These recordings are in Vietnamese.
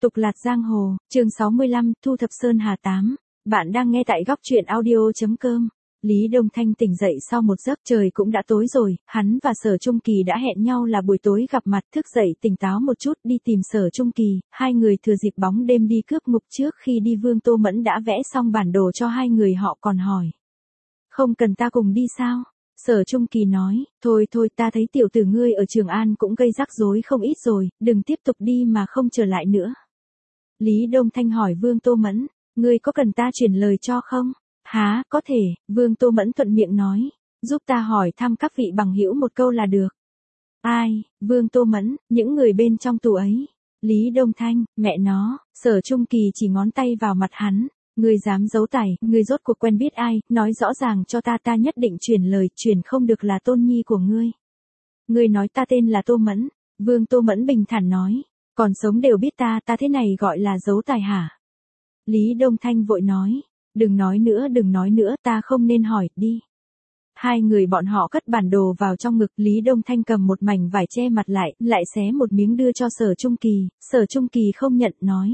Tục lạt giang hồ, chương 65, Thu thập Sơn Hà 8. Bạn đang nghe tại góc truyện audio.com. Lý Đông Thanh tỉnh dậy sau một giấc, trời cũng đã tối rồi, hắn và Sở Trung Kỳ đã hẹn nhau là buổi tối gặp mặt. Thức dậy tỉnh táo một chút đi tìm Sở Trung Kỳ, hai người thừa dịp bóng đêm đi cướp ngục. Trước khi đi Vương Tô Mẫn đã vẽ xong bản đồ cho hai người, họ còn hỏi: không cần ta cùng đi sao? Sở Trung Kỳ nói: thôi ta thấy tiểu tử ngươi ở Trường An cũng gây rắc rối không ít rồi, đừng tiếp tục đi mà không trở lại nữa. Lý Đông Thanh hỏi Vương Tô Mẫn: ngươi có cần ta chuyển lời cho không? Há, có thể. Vương Tô Mẫn thuận miệng nói: giúp ta hỏi thăm các vị bằng hữu một câu là được. Ai? Vương Tô Mẫn: những người bên trong tù ấy. Lý Đông Thanh: mẹ nó. Sở Trung Kỳ chỉ ngón tay vào mặt hắn: ngươi dám giấu tài, ngươi rốt cuộc quen biết ai, nói rõ ràng cho ta nhất định chuyển lời, chuyển không được là tôn nhi của ngươi. Ngươi nói ta tên là Tô Mẫn. Vương Tô Mẫn bình thản nói: còn sống đều biết ta thế này gọi là giấu tài hả? Lý Đông Thanh vội nói: đừng nói nữa, ta không nên hỏi, đi. Hai người bọn họ cất bản đồ vào trong ngực, Lý Đông Thanh cầm một mảnh vải che mặt lại xé một miếng đưa cho Sở Trung Kỳ. Sở Trung Kỳ không nhận, nói: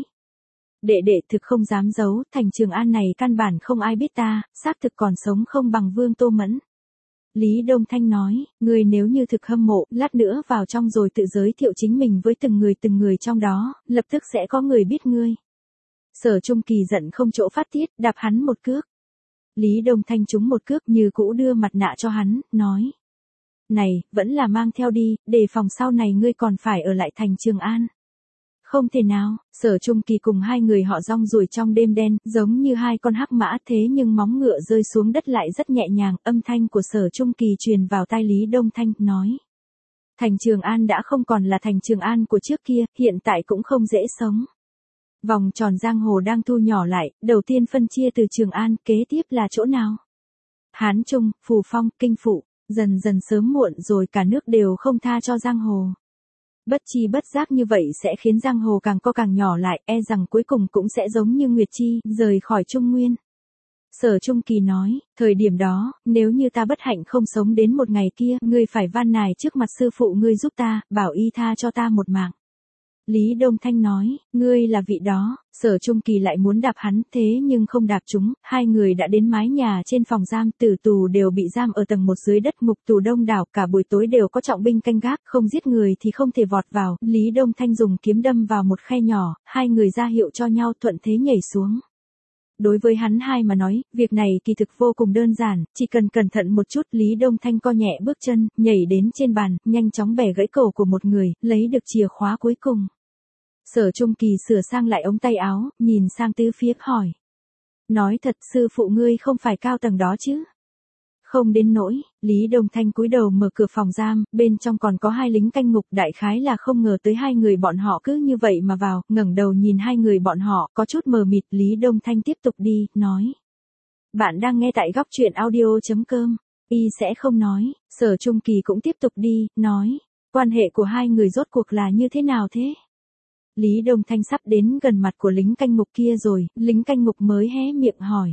đệ thực không dám giấu, thành Trường An này căn bản không ai biết ta, xác thực còn sống không bằng Vương Tô Mẫn. Lý Đông Thanh nói: ngươi nếu như thực hâm mộ, lát nữa vào trong rồi tự giới thiệu chính mình với từng người trong đó, lập tức sẽ có người biết ngươi. Sở Trung Kỳ giận không chỗ phát tiết, đạp hắn một cước. Lý Đông Thanh trúng một cước, như cũ đưa mặt nạ cho hắn, nói: này, vẫn là mang theo đi, đề phòng sau này ngươi còn phải ở lại thành Trường An. Không thể nào. Sở Trung Kỳ cùng hai người họ rong ruổi trong đêm đen, giống như hai con hắc mã, thế nhưng móng ngựa rơi xuống đất lại rất nhẹ nhàng. Âm thanh của Sở Trung Kỳ truyền vào tai Lý Đông Thanh, nói: thành Trường An đã không còn là thành Trường An của trước kia, hiện tại cũng không dễ sống. Vòng tròn giang hồ đang thu nhỏ lại, đầu tiên phân chia từ Trường An, kế tiếp là chỗ nào? Hán Trung, Phù Phong, Kinh Phụ, dần dần sớm muộn rồi cả nước đều không tha cho giang hồ. Bất chi bất giác như vậy sẽ khiến giang hồ càng co càng nhỏ lại, e rằng cuối cùng cũng sẽ giống như Nguyệt Chi, rời khỏi Trung Nguyên. Sở Trung Kỳ nói: thời điểm đó, nếu như ta bất hạnh không sống đến một ngày kia, ngươi phải van nài trước mặt sư phụ ngươi giúp ta, bảo y tha cho ta một mạng. Lý Đông Thanh nói: ngươi là vị đó. Sở Trung Kỳ lại muốn đạp hắn, thế nhưng không đạp chúng. Hai người đã đến mái nhà trên phòng giam, tử tù đều bị giam ở tầng 1 dưới đất, ngục tù đông đảo, cả buổi tối đều có trọng binh canh gác, không giết người thì không thể vọt vào. Lý Đông Thanh dùng kiếm đâm vào một khe nhỏ, hai người ra hiệu cho nhau thuận thế nhảy xuống. Đối với hắn hai mà nói, việc này kỳ thực vô cùng đơn giản, chỉ cần cẩn thận một chút. Lý Đông Thanh co nhẹ bước chân, nhảy đến trên bàn, nhanh chóng bẻ gãy cổ của một người, lấy được chìa khóa cuối cùng. Sở Trung Kỳ sửa sang lại ống tay áo, nhìn sang tứ phía, hỏi: nói thật, sư phụ ngươi không phải cao tầng đó chứ? Không đến nỗi. Lý Đông Thanh cúi đầu mở cửa phòng giam, bên trong còn có hai lính canh ngục, đại khái là không ngờ tới hai người bọn họ cứ như vậy mà vào, ngẩng đầu nhìn hai người bọn họ, có chút mờ mịt. Lý Đông Thanh tiếp tục đi, nói: bạn đang nghe tại góc truyện audio.com. Y sẽ không nói. Sở Trung Kỳ cũng tiếp tục đi, nói: quan hệ của hai người rốt cuộc là như thế nào thế? Lý Đông Thanh sắp đến gần mặt của lính canh ngục kia rồi, lính canh ngục mới hé miệng hỏi: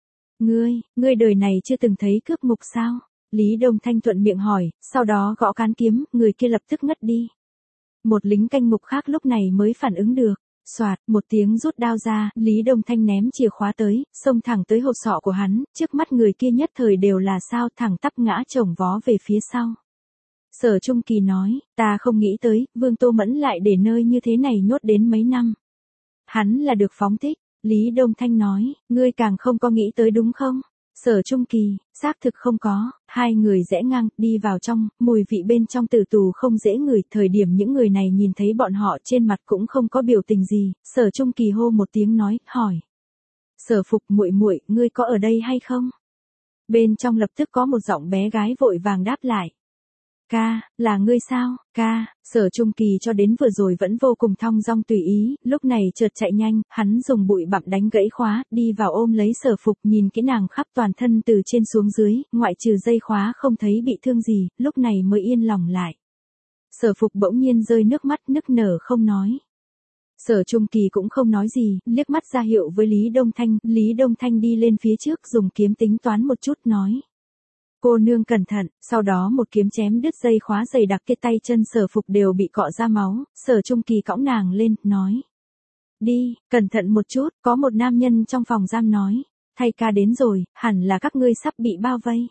ngươi đời này chưa từng thấy cướp ngục sao? Lý Đông Thanh thuận miệng hỏi, sau đó gõ cán kiếm, người kia lập tức ngất đi. Một lính canh ngục khác lúc này mới phản ứng được. Soạt, một tiếng rút đao ra, Lý Đông Thanh ném chìa khóa tới, xông thẳng tới hột sọ của hắn, trước mắt người kia nhất thời đều là sao, thẳng tắp ngã chồng vó về phía sau. Sở Trung Kỳ nói: ta không nghĩ tới, Vương Tô Mẫn lại để nơi như thế này nhốt đến mấy năm. Hắn là được phóng thích. Lý Đông Thanh nói: ngươi càng không có nghĩ tới đúng không? Sở Trung Kỳ: xác thực không có. Hai người rẽ ngang, đi vào trong, mùi vị bên trong tử tù không dễ ngửi. Thời điểm những người này nhìn thấy bọn họ, trên mặt cũng không có biểu tình gì. Sở Trung Kỳ hô một tiếng, nói, hỏi: Sở Phục muội muội, ngươi có ở đây hay không? Bên trong lập tức có một giọng bé gái vội vàng đáp lại: ca, là ngươi sao? Ca. Sở Trung Kỳ cho đến vừa rồi vẫn vô cùng thong dong tùy ý, lúc này chợt chạy nhanh, hắn dùng bụi bặm đánh gãy khóa, đi vào ôm lấy Sở Phục, nhìn kỹ nàng khắp toàn thân từ trên xuống dưới, ngoại trừ dây khóa không thấy bị thương gì, lúc này mới yên lòng lại. Sở Phục bỗng nhiên rơi nước mắt, nức nở không nói. Sở Trung Kỳ cũng không nói gì, liếc mắt ra hiệu với Lý Đông Thanh. Lý Đông Thanh đi lên phía trước, dùng kiếm tính toán một chút, nói: cô nương cẩn thận. Sau đó một kiếm chém đứt dây khóa dày đặc, kia tay chân Sở Phục đều bị cọ ra máu. Sở Trung Kỳ cõng nàng lên, nói: Đi, cẩn thận một chút, có một nam nhân trong phòng giam nói. Thay ca đến rồi, hẳn là các ngươi sắp bị bao vây.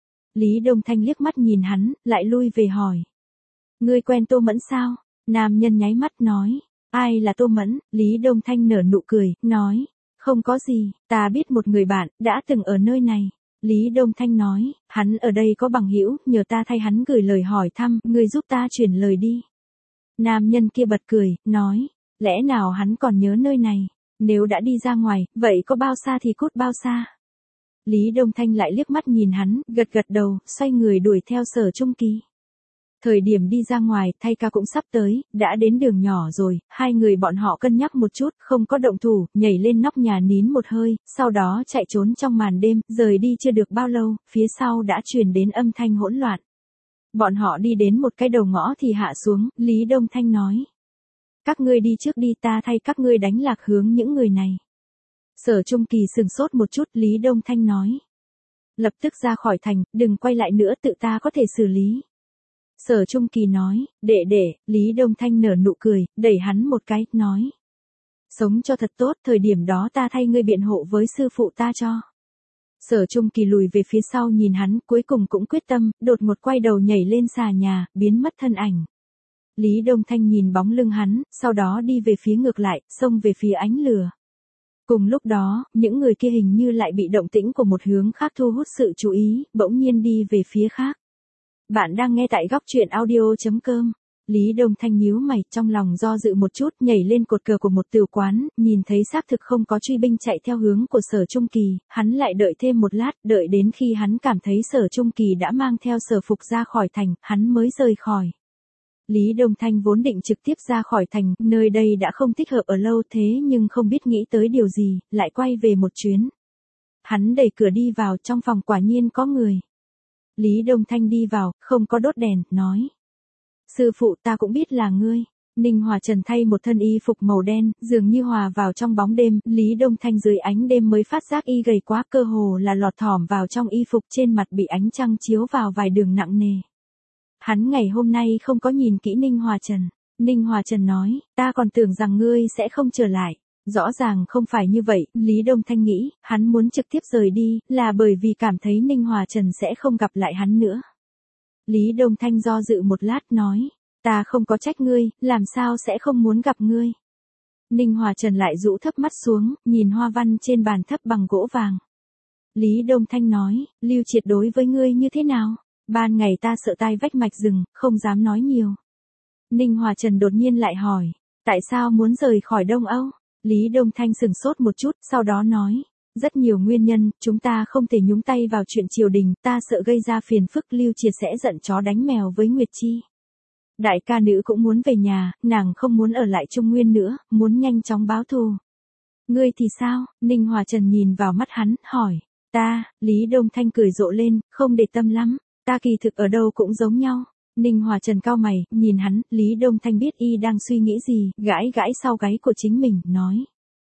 Lý Đông Thanh liếc mắt nhìn hắn, lại lui về hỏi. Ngươi quen Tô Mẫn sao? Nam nhân nháy mắt nói. Ai là Tô Mẫn? Lý Đông Thanh nở nụ cười, nói. Không có gì, ta biết một người bạn, đã từng ở nơi này. Lý Đông Thanh nói, hắn ở đây có bằng hữu, nhờ ta thay hắn gửi lời hỏi thăm, ngươi giúp ta chuyển lời đi. Nam nhân kia bật cười, nói, lẽ nào hắn còn nhớ nơi này, nếu đã đi ra ngoài, vậy có bao xa thì cút bao xa. Lý Đông Thanh lại liếc mắt nhìn hắn, gật gật đầu, xoay người đuổi theo Sở Trung Kỳ. Thời điểm đi ra ngoài, thay ca cũng sắp tới, đã đến đường nhỏ rồi, hai người bọn họ cân nhắc một chút, không có động thủ, nhảy lên nóc nhà nín một hơi, sau đó chạy trốn trong màn đêm, rời đi chưa được bao lâu, phía sau đã truyền đến âm thanh hỗn loạn. Bọn họ đi đến một cái đầu ngõ thì hạ xuống, Lý Đông Thanh nói. Các ngươi đi trước đi, ta thay các ngươi đánh lạc hướng những người này. Sở Trung Kỳ sừng sốt một chút, Lý Đông Thanh nói. Lập tức ra khỏi thành, đừng quay lại nữa, tự ta có thể xử lý. Sở Trung Kỳ nói, đệ, Lý Đông Thanh nở nụ cười, đẩy hắn một cái, nói. Sống cho thật tốt, thời điểm đó ta thay ngươi biện hộ với sư phụ ta cho. Sở Trung Kỳ lùi về phía sau nhìn hắn, cuối cùng cũng quyết tâm, đột một quay đầu nhảy lên xà nhà, biến mất thân ảnh. Lý Đông Thanh nhìn bóng lưng hắn, sau đó đi về phía ngược lại, xông về phía ánh lửa. Cùng lúc đó, những người kia hình như lại bị động tĩnh của một hướng khác thu hút sự chú ý, bỗng nhiên đi về phía khác. Bạn đang nghe tại góc truyện audio.com. Lý Đông Thanh nhíu mày, trong lòng do dự một chút, nhảy lên cột cờ của một tiểu quán, nhìn thấy xác thực không có truy binh chạy theo hướng của Sở Trung Kỳ, hắn lại đợi thêm một lát, đợi đến khi hắn cảm thấy Sở Trung Kỳ đã mang theo Sở Phục ra khỏi thành, hắn mới rời khỏi. Lý Đông Thanh vốn định trực tiếp ra khỏi thành, nơi đây đã không thích hợp ở lâu thế nhưng không biết nghĩ tới điều gì, lại quay về một chuyến. Hắn đẩy cửa đi vào, trong phòng quả nhiên có người. Lý Đông Thanh đi vào, không có đốt đèn, nói. Sư phụ, ta cũng biết là ngươi. Ninh Hòa Trần thay một thân y phục màu đen, dường như hòa vào trong bóng đêm, Lý Đông Thanh dưới ánh đêm mới phát giác y gầy quá, cơ hồ là lọt thỏm vào trong y phục, trên mặt bị ánh trăng chiếu vào vài đường nặng nề. Hắn ngày hôm nay không có nhìn kỹ Ninh Hòa Trần. Ninh Hòa Trần nói, ta còn tưởng rằng ngươi sẽ không trở lại. Rõ ràng không phải như vậy, Lý Đông Thanh nghĩ, hắn muốn trực tiếp rời đi, là bởi vì cảm thấy Ninh Hòa Trần sẽ không gặp lại hắn nữa. Lý Đông Thanh do dự một lát nói, ta không có trách ngươi, làm sao sẽ không muốn gặp ngươi. Ninh Hòa Trần lại rũ thấp mắt xuống, nhìn hoa văn trên bàn thấp bằng gỗ vàng. Lý Đông Thanh nói, Lưu Triệt đối với ngươi như thế nào? Ban ngày ta sợ tai vách mạch rừng, không dám nói nhiều. Ninh Hòa Trần đột nhiên lại hỏi, tại sao muốn rời khỏi Đông Âu? Lý Đông Thanh sừng sốt một chút, sau đó nói, rất nhiều nguyên nhân, chúng ta không thể nhúng tay vào chuyện triều đình, ta sợ gây ra phiền phức, Lưu Triệt sẽ giận chó đánh mèo với Nguyệt Chi. Đại ca nữ cũng muốn về nhà, nàng không muốn ở lại Trung Nguyên nữa, muốn nhanh chóng báo thù. Ngươi thì sao? Ninh Hòa Trần nhìn vào mắt hắn, hỏi, ta, Lý Đông Thanh cười rộ lên, không để tâm lắm, ta kỳ thực ở đâu cũng giống nhau. Ninh Hòa Trần cau mày, nhìn hắn, Lý Đông Thanh biết y đang suy nghĩ gì, gãi gãi sau gáy của chính mình, nói.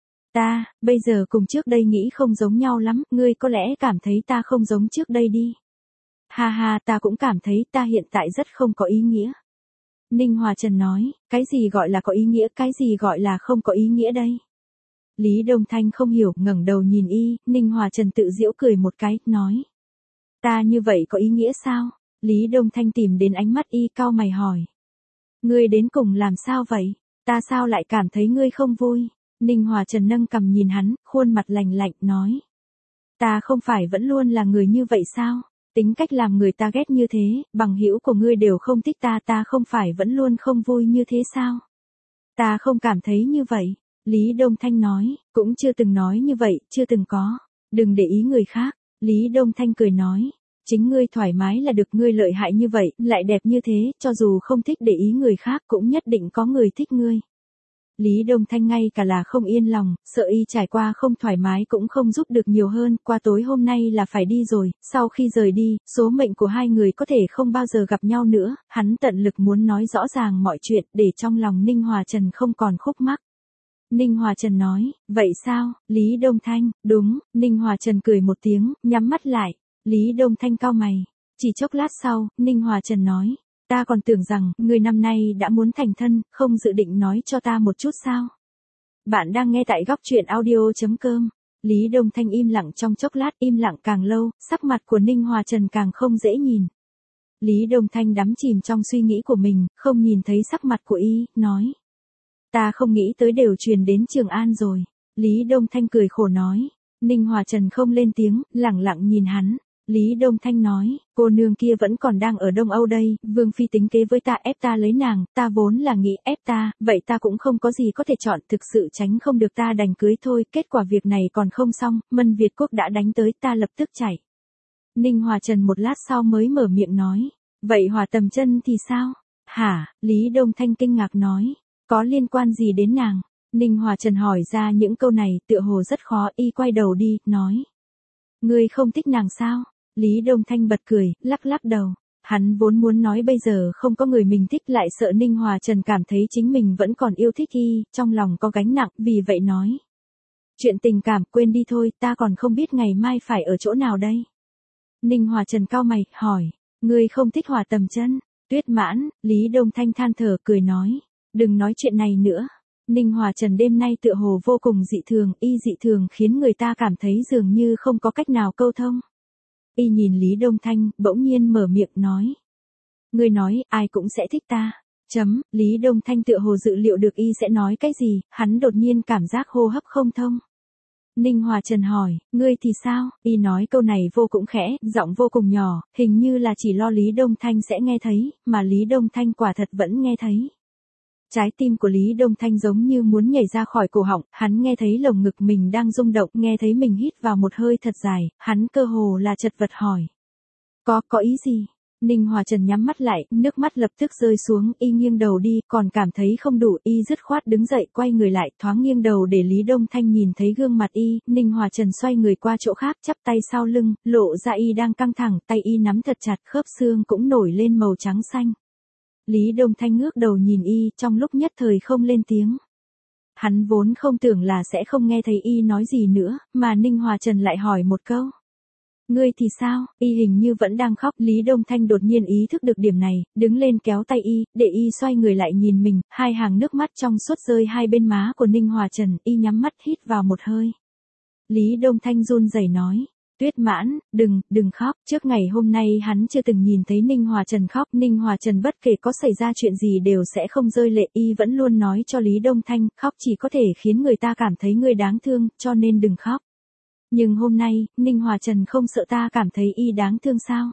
Ta, bây giờ cùng trước đây nghĩ không giống nhau lắm, ngươi có lẽ cảm thấy ta không giống trước đây đi. Ha ha, ta cũng cảm thấy ta hiện tại rất không có ý nghĩa. Ninh Hòa Trần nói, cái gì gọi là có ý nghĩa, cái gì gọi là không có ý nghĩa đây? Lý Đông Thanh không hiểu, ngẩng đầu nhìn y, Ninh Hòa Trần tự giễu cười một cái, nói. Ta như vậy có ý nghĩa sao? Lý Đông Thanh tìm đến ánh mắt y, cau mày hỏi. Ngươi đến cùng làm sao vậy? Ta sao lại cảm thấy ngươi không vui? Ninh Hòa Trần nâng cằm nhìn hắn, khuôn mặt lạnh lạnh, nói. Ta không phải vẫn luôn là người như vậy sao? Tính cách làm người ta ghét như thế, bằng hữu của ngươi đều không thích ta, ta không phải vẫn luôn không vui như thế sao? Ta không cảm thấy như vậy. Lý Đông Thanh nói, cũng chưa từng nói như vậy, chưa từng có. Đừng để ý người khác. Lý Đông Thanh cười nói. Chính ngươi thoải mái là được, ngươi lợi hại như vậy, lại đẹp như thế, cho dù không thích để ý người khác cũng nhất định có người thích ngươi. Lý Đông Thanh ngay cả là không yên lòng, sợ y trải qua không thoải mái cũng không giúp được nhiều hơn, qua tối hôm nay là phải đi rồi, sau khi rời đi, số mệnh của hai người có thể không bao giờ gặp nhau nữa, hắn tận lực muốn nói rõ ràng mọi chuyện, để trong lòng Ninh Hòa Trần không còn khúc mắc. Ninh Hòa Trần nói, vậy sao, Lý Đông Thanh, đúng, Ninh Hòa Trần cười một tiếng, nhắm mắt lại. Lý Đông Thanh cau mày. Chỉ chốc lát sau, Ninh Hòa Trần nói. Ta còn tưởng rằng, người năm nay đã muốn thành thân, không dự định nói cho ta một chút sao? Bạn đang nghe tại góc truyện audio.com. Lý Đông Thanh im lặng trong chốc lát, im lặng càng lâu, sắc mặt của Ninh Hòa Trần càng không dễ nhìn. Lý Đông Thanh đắm chìm trong suy nghĩ của mình, không nhìn thấy sắc mặt của y, nói. Ta không nghĩ tới đều truyền đến Trường An rồi. Lý Đông Thanh cười khổ nói. Ninh Hòa Trần không lên tiếng, lẳng lặng nhìn hắn. Lý Đông Thanh nói, cô nương kia vẫn còn đang ở Đông Âu đây, Vương Phi tính kế với ta ép ta lấy nàng, ta vốn là nghĩ ép ta, vậy ta cũng không có gì có thể chọn, thực sự tránh không được ta đành cưới thôi, kết quả việc này còn không xong, Mân Việt Quốc đã đánh tới, ta lập tức chạy. Ninh Hòa Trần một lát sau mới mở miệng nói, vậy Hòa Tầm Chân thì sao? Hả? Lý Đông Thanh kinh ngạc nói, có liên quan gì đến nàng? Ninh Hòa Trần hỏi ra những câu này tựa hồ rất khó, y quay đầu đi, nói. Ngươi không thích nàng sao? Lý Đông Thanh bật cười, lắc lắc đầu. Hắn vốn muốn nói bây giờ không có người mình thích, lại sợ Ninh Hòa Trần cảm thấy chính mình vẫn còn yêu thích y, trong lòng có gánh nặng, vì vậy nói. Chuyện tình cảm quên đi thôi, ta còn không biết ngày mai phải ở chỗ nào đây. Ninh Hòa Trần cau mày, hỏi. Ngươi không thích Hòa Tầm Chân? Tuyết Mãn, Lý Đông Thanh than thở cười nói. Đừng nói chuyện này nữa. Ninh Hòa Trần đêm nay tựa hồ vô cùng dị thường, y dị thường khiến người ta cảm thấy dường như không có cách nào câu thông. Y nhìn Lý Đông Thanh, bỗng nhiên mở miệng nói. Ngươi nói, ai cũng sẽ thích ta. Lý Đông Thanh tựa hồ dự liệu được y sẽ nói cái gì, hắn đột nhiên cảm giác hô hấp không thông. Ninh Hòa Trần hỏi, ngươi thì sao? Y nói câu này vô cùng khẽ, giọng vô cùng nhỏ, hình như là chỉ lo Lý Đông Thanh sẽ nghe thấy, mà Lý Đông Thanh quả thật vẫn nghe thấy. Trái tim của Lý Đông Thanh giống như muốn nhảy ra khỏi cổ họng, hắn nghe thấy lồng ngực mình đang rung động, nghe thấy mình hít vào một hơi thật dài, hắn cơ hồ là chật vật hỏi. Có ý gì? Ninh Hòa Trần nhắm mắt lại, nước mắt lập tức rơi xuống, y nghiêng đầu đi, còn cảm thấy không đủ, y dứt khoát đứng dậy, quay người lại, thoáng nghiêng đầu để Lý Đông Thanh nhìn thấy gương mặt y, Ninh Hòa Trần xoay người qua chỗ khác, chắp tay sau lưng, lộ ra y đang căng thẳng, tay y nắm thật chặt, khớp xương cũng nổi lên màu trắng xanh. Lý Đông Thanh ngước đầu nhìn y, trong lúc nhất thời không lên tiếng. Hắn vốn không tưởng là sẽ không nghe thấy y nói gì nữa, mà Ninh Hòa Trần lại hỏi một câu. Ngươi thì sao? Y hình như vẫn đang khóc. Lý Đông Thanh đột nhiên ý thức được điểm này, đứng lên kéo tay y, để y xoay người lại nhìn mình, hai hàng nước mắt trong suốt rơi hai bên má của Ninh Hòa Trần, y nhắm mắt hít vào một hơi. Lý Đông Thanh run rẩy nói. Tuyết Mãn, đừng khóc, trước ngày hôm nay hắn chưa từng nhìn thấy Ninh Hòa Trần khóc, Ninh Hòa Trần bất kể có xảy ra chuyện gì đều sẽ không rơi lệ, y vẫn luôn nói cho Lý Đông Thanh, khóc chỉ có thể khiến người ta cảm thấy ngươi đáng thương, cho nên đừng khóc. Nhưng hôm nay, Ninh Hòa Trần không sợ ta cảm thấy y đáng thương sao?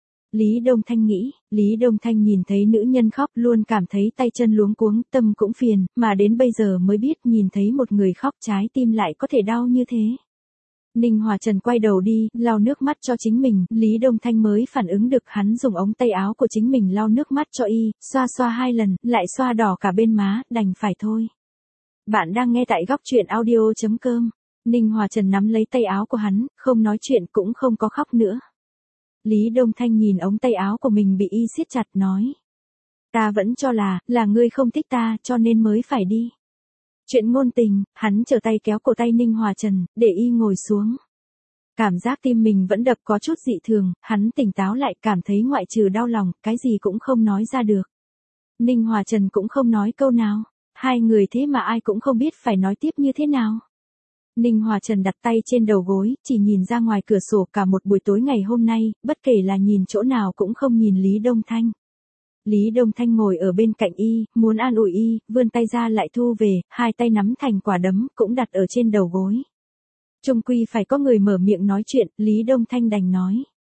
Lý Đông Thanh nghĩ, Lý Đông Thanh nhìn thấy nữ nhân khóc luôn cảm thấy tay chân luống cuống, tâm cũng phiền, mà đến bây giờ mới biết nhìn thấy một người khóc trái tim lại có thể đau như thế. Ninh Hòa Trần quay đầu đi, lau nước mắt cho chính mình, Lý Đông Thanh mới phản ứng được hắn dùng ống tay áo của chính mình lau nước mắt cho y, xoa xoa hai lần, lại xoa đỏ cả bên má, đành phải thôi. Bạn đang nghe tại góc truyện audio.com. Ninh Hòa Trần nắm lấy tay áo của hắn, không nói chuyện cũng không có khóc nữa. Lý Đông Thanh nhìn ống tay áo của mình bị y siết chặt nói. Ta vẫn cho là ngươi không thích ta cho nên mới phải đi. Chuyện ngôn tình, hắn trở tay kéo cổ tay Ninh Hòa Trần, để y ngồi xuống. Cảm giác tim mình vẫn đập có chút dị thường, hắn tỉnh táo lại cảm thấy ngoại trừ đau lòng, cái gì cũng không nói ra được. Ninh Hòa Trần cũng không nói câu nào, hai người thế mà ai cũng không biết phải nói tiếp như thế nào. Ninh Hòa Trần đặt tay trên đầu gối, chỉ nhìn ra ngoài cửa sổ cả một buổi tối ngày hôm nay, bất kể là nhìn chỗ nào cũng không nhìn Lý Đông Thanh. Lý Đông Thanh ngồi ở bên cạnh y, muốn an ủi y, vươn tay ra lại thu về, hai tay nắm thành quả đấm, cũng đặt ở trên đầu gối. Chung quy phải có người mở miệng nói chuyện, Lý Đông Thanh đành nói.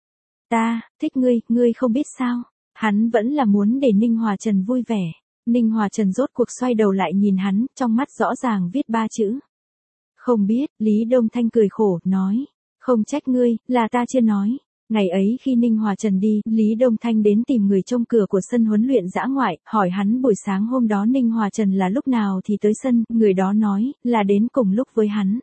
Ta, thích ngươi không biết sao. Hắn vẫn là muốn để Ninh Hòa Trần vui vẻ. Ninh Hòa Trần rốt cuộc xoay đầu lại nhìn hắn, trong mắt rõ ràng viết 3 chữ. Không biết, Lý Đông Thanh cười khổ, nói. Không trách ngươi, là ta chưa nói. Ngày ấy khi Ninh Hòa Trần đi, Lý Đông Thanh đến tìm người trông cửa của sân huấn luyện dã ngoại, hỏi hắn buổi sáng hôm đó Ninh Hòa Trần là lúc nào thì tới sân, người đó nói, là đến cùng lúc với hắn.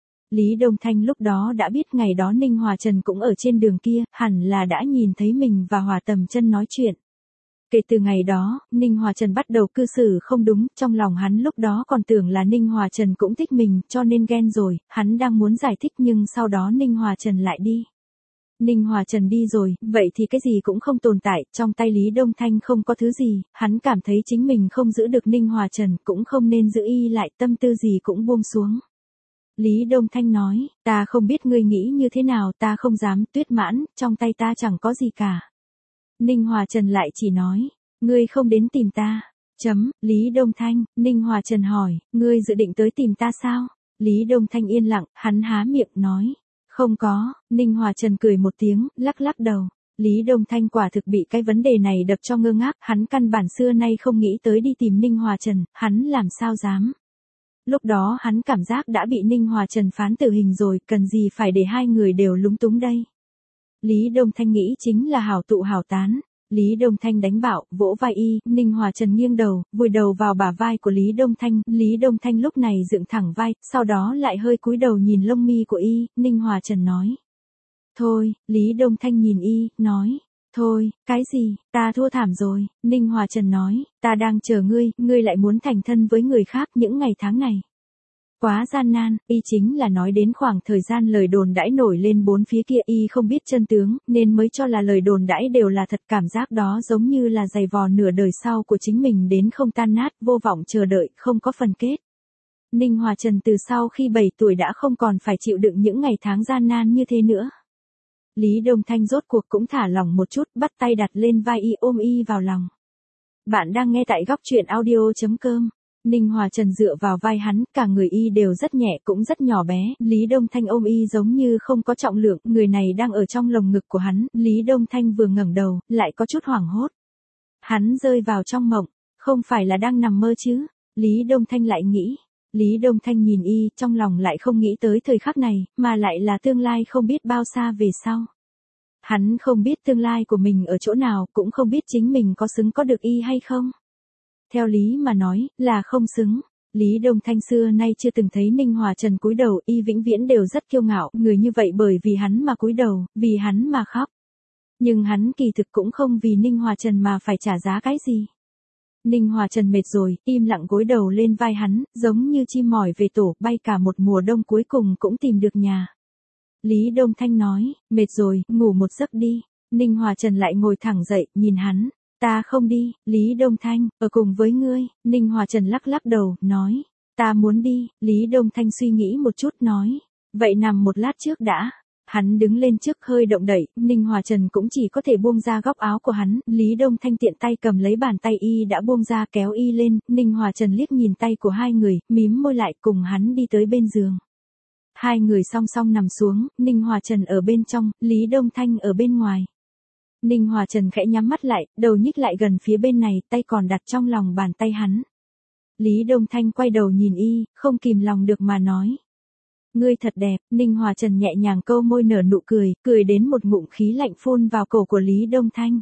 Lý Đông Thanh lúc đó đã biết ngày đó Ninh Hòa Trần cũng ở trên đường kia, hẳn là đã nhìn thấy mình và Hòa Tầm Chân nói chuyện. Kể từ ngày đó, Ninh Hòa Trần bắt đầu cư xử không đúng, trong lòng hắn lúc đó còn tưởng là Ninh Hòa Trần cũng thích mình, cho nên ghen rồi, hắn đang muốn giải thích nhưng sau đó Ninh Hòa Trần lại đi. Ninh Hòa Trần đi rồi, vậy thì cái gì cũng không tồn tại, trong tay Lý Đông Thanh không có thứ gì, hắn cảm thấy chính mình không giữ được Ninh Hòa Trần, cũng không nên giữ y lại, tâm tư gì cũng buông xuống. Lý Đông Thanh nói, ta không biết ngươi nghĩ như thế nào, ta không dám, Tuyết Mãn, trong tay ta chẳng có gì cả. Ninh Hòa Trần lại chỉ nói, ngươi không đến tìm ta. Lý Đông Thanh, Ninh Hòa Trần hỏi, ngươi dự định tới tìm ta sao? Lý Đông Thanh yên lặng, hắn há miệng nói, không có. Ninh Hòa Trần cười một tiếng, lắc lắc đầu. Lý Đông Thanh quả thực bị cái vấn đề này đập cho ngơ ngác, hắn căn bản xưa nay không nghĩ tới đi tìm Ninh Hòa Trần, hắn làm sao dám. Lúc đó hắn cảm giác đã bị Ninh Hòa Trần phán tử hình rồi, cần gì phải để hai người đều lúng túng đây. Lý Đông Thanh nghĩ chính là hảo tụ hảo tán. Lý Đông Thanh đánh bạo, vỗ vai y, Ninh Hòa Trần nghiêng đầu, vùi đầu vào bả vai của Lý Đông Thanh. Lý Đông Thanh lúc này dựng thẳng vai, sau đó lại hơi cúi đầu nhìn lông mi của y, Ninh Hòa Trần nói. Thôi, Lý Đông Thanh nhìn y, nói. Thôi, cái gì, ta thua thảm rồi. Ninh Hòa Trần nói, ta đang chờ ngươi lại muốn thành thân với người khác những ngày tháng này. Quá gian nan, y chính là nói đến khoảng thời gian lời đồn đãi nổi lên bốn phía kia, y không biết chân tướng, nên mới cho là lời đồn đãi đều là thật, cảm giác đó giống như là giày vò nửa đời sau của chính mình đến không tan nát, vô vọng chờ đợi, không có phần kết. Ninh Hòa Trần từ sau khi 7 tuổi đã không còn phải chịu đựng những ngày tháng gian nan như thế nữa. Lý Đông Thanh rốt cuộc cũng thả lỏng một chút, bắt tay đặt lên vai y, ôm y vào lòng. Bạn đang nghe tại góc truyện audio.com. Ninh Hòa Trần dựa vào vai hắn, cả người y đều rất nhẹ cũng rất nhỏ bé, Lý Đông Thanh ôm y giống như không có trọng lượng, người này đang ở trong lồng ngực của hắn, Lý Đông Thanh vừa ngẩng đầu, lại có chút hoảng hốt. Hắn rơi vào trong mộng, không phải là đang nằm mơ chứ, Lý Đông Thanh lại nghĩ. Lý Đông Thanh nhìn y, trong lòng lại không nghĩ tới thời khắc này, mà lại là tương lai không biết bao xa về sau. Hắn không biết tương lai của mình ở chỗ nào, cũng không biết chính mình có xứng có được y hay không. Theo lý mà nói, là không xứng. Lý Đông Thanh xưa nay chưa từng thấy Ninh Hòa Trần cúi đầu, y vĩnh viễn đều rất kiêu ngạo, người như vậy bởi vì hắn mà cúi đầu, vì hắn mà khóc. Nhưng hắn kỳ thực cũng không vì Ninh Hòa Trần mà phải trả giá cái gì. Ninh Hòa Trần mệt rồi, im lặng gối đầu lên vai hắn, giống như chim mỏi về tổ, bay cả một mùa đông cuối cùng cũng tìm được nhà. Lý Đông Thanh nói, mệt rồi, ngủ một giấc đi. Ninh Hòa Trần lại ngồi thẳng dậy, nhìn hắn. Ta không đi, Lý Đông Thanh, ở cùng với ngươi. Ninh Hòa Trần lắc lắc đầu, nói. Ta muốn đi, Lý Đông Thanh suy nghĩ một chút nói. Vậy nằm một lát trước đã. Hắn đứng lên trước hơi động đậy, Ninh Hòa Trần cũng chỉ có thể buông ra góc áo của hắn, Lý Đông Thanh tiện tay cầm lấy bàn tay y đã buông ra kéo y lên, Ninh Hòa Trần liếc nhìn tay của hai người, mím môi lại cùng hắn đi tới bên giường. Hai người song song nằm xuống, Ninh Hòa Trần ở bên trong, Lý Đông Thanh ở bên ngoài. Ninh Hòa Trần khẽ nhắm mắt lại, đầu nhích lại gần phía bên này, tay còn đặt trong lòng bàn tay hắn. Lý Đông Thanh quay đầu nhìn y, không kìm lòng được mà nói. Ngươi thật đẹp, Ninh Hòa Trần nhẹ nhàng câu môi nở nụ cười, cười đến một ngụm khí lạnh phun vào cổ của Lý Đông Thanh.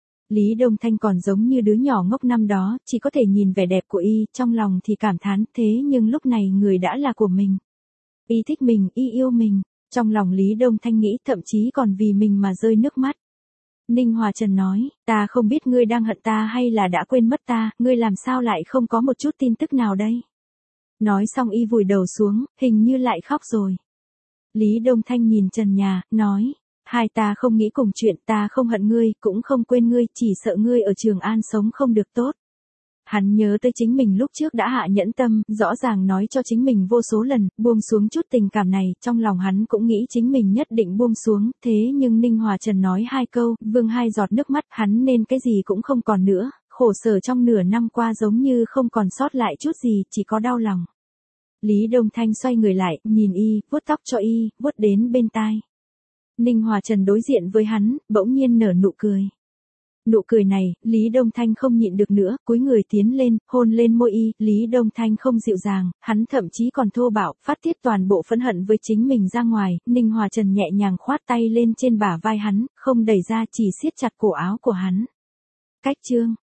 Lý Đông Thanh còn giống như đứa nhỏ ngốc năm đó, chỉ có thể nhìn vẻ đẹp của y, trong lòng thì cảm thán, thế nhưng lúc này người đã là của mình. Y thích mình, y yêu mình, trong lòng Lý Đông Thanh nghĩ thậm chí còn vì mình mà rơi nước mắt. Ninh Hòa Trần nói, ta không biết ngươi đang hận ta hay là đã quên mất ta, ngươi làm sao lại không có một chút tin tức nào đây? Nói xong y vùi đầu xuống, hình như lại khóc rồi. Lý Đông Thanh nhìn trần nhà, nói, hai ta không nghĩ cùng chuyện, ta không hận ngươi, cũng không quên ngươi, chỉ sợ ngươi ở Trường An sống không được tốt. Hắn nhớ tới chính mình lúc trước đã hạ nhẫn tâm, rõ ràng nói cho chính mình vô số lần, buông xuống chút tình cảm này, trong lòng hắn cũng nghĩ chính mình nhất định buông xuống, thế nhưng Ninh Hòa Trần nói hai câu, vương hai giọt nước mắt, hắn nên cái gì cũng không còn nữa, khổ sở trong nửa năm qua giống như không còn sót lại chút gì, chỉ có đau lòng. Lý Đông Thanh xoay người lại, nhìn y, vuốt tóc cho y, vuốt đến bên tai. Ninh Hòa Trần đối diện với hắn, bỗng nhiên nở nụ cười. Nụ cười này, Lý Đông Thanh không nhịn được nữa, cúi người tiến lên, hôn lên môi y, Lý Đông Thanh không dịu dàng, hắn thậm chí còn thô bạo, phát tiết toàn bộ phẫn hận với chính mình ra ngoài, Ninh Hòa Trần nhẹ nhàng khoát tay lên trên bả vai hắn, không đẩy ra chỉ siết chặt cổ áo của hắn. Cách chương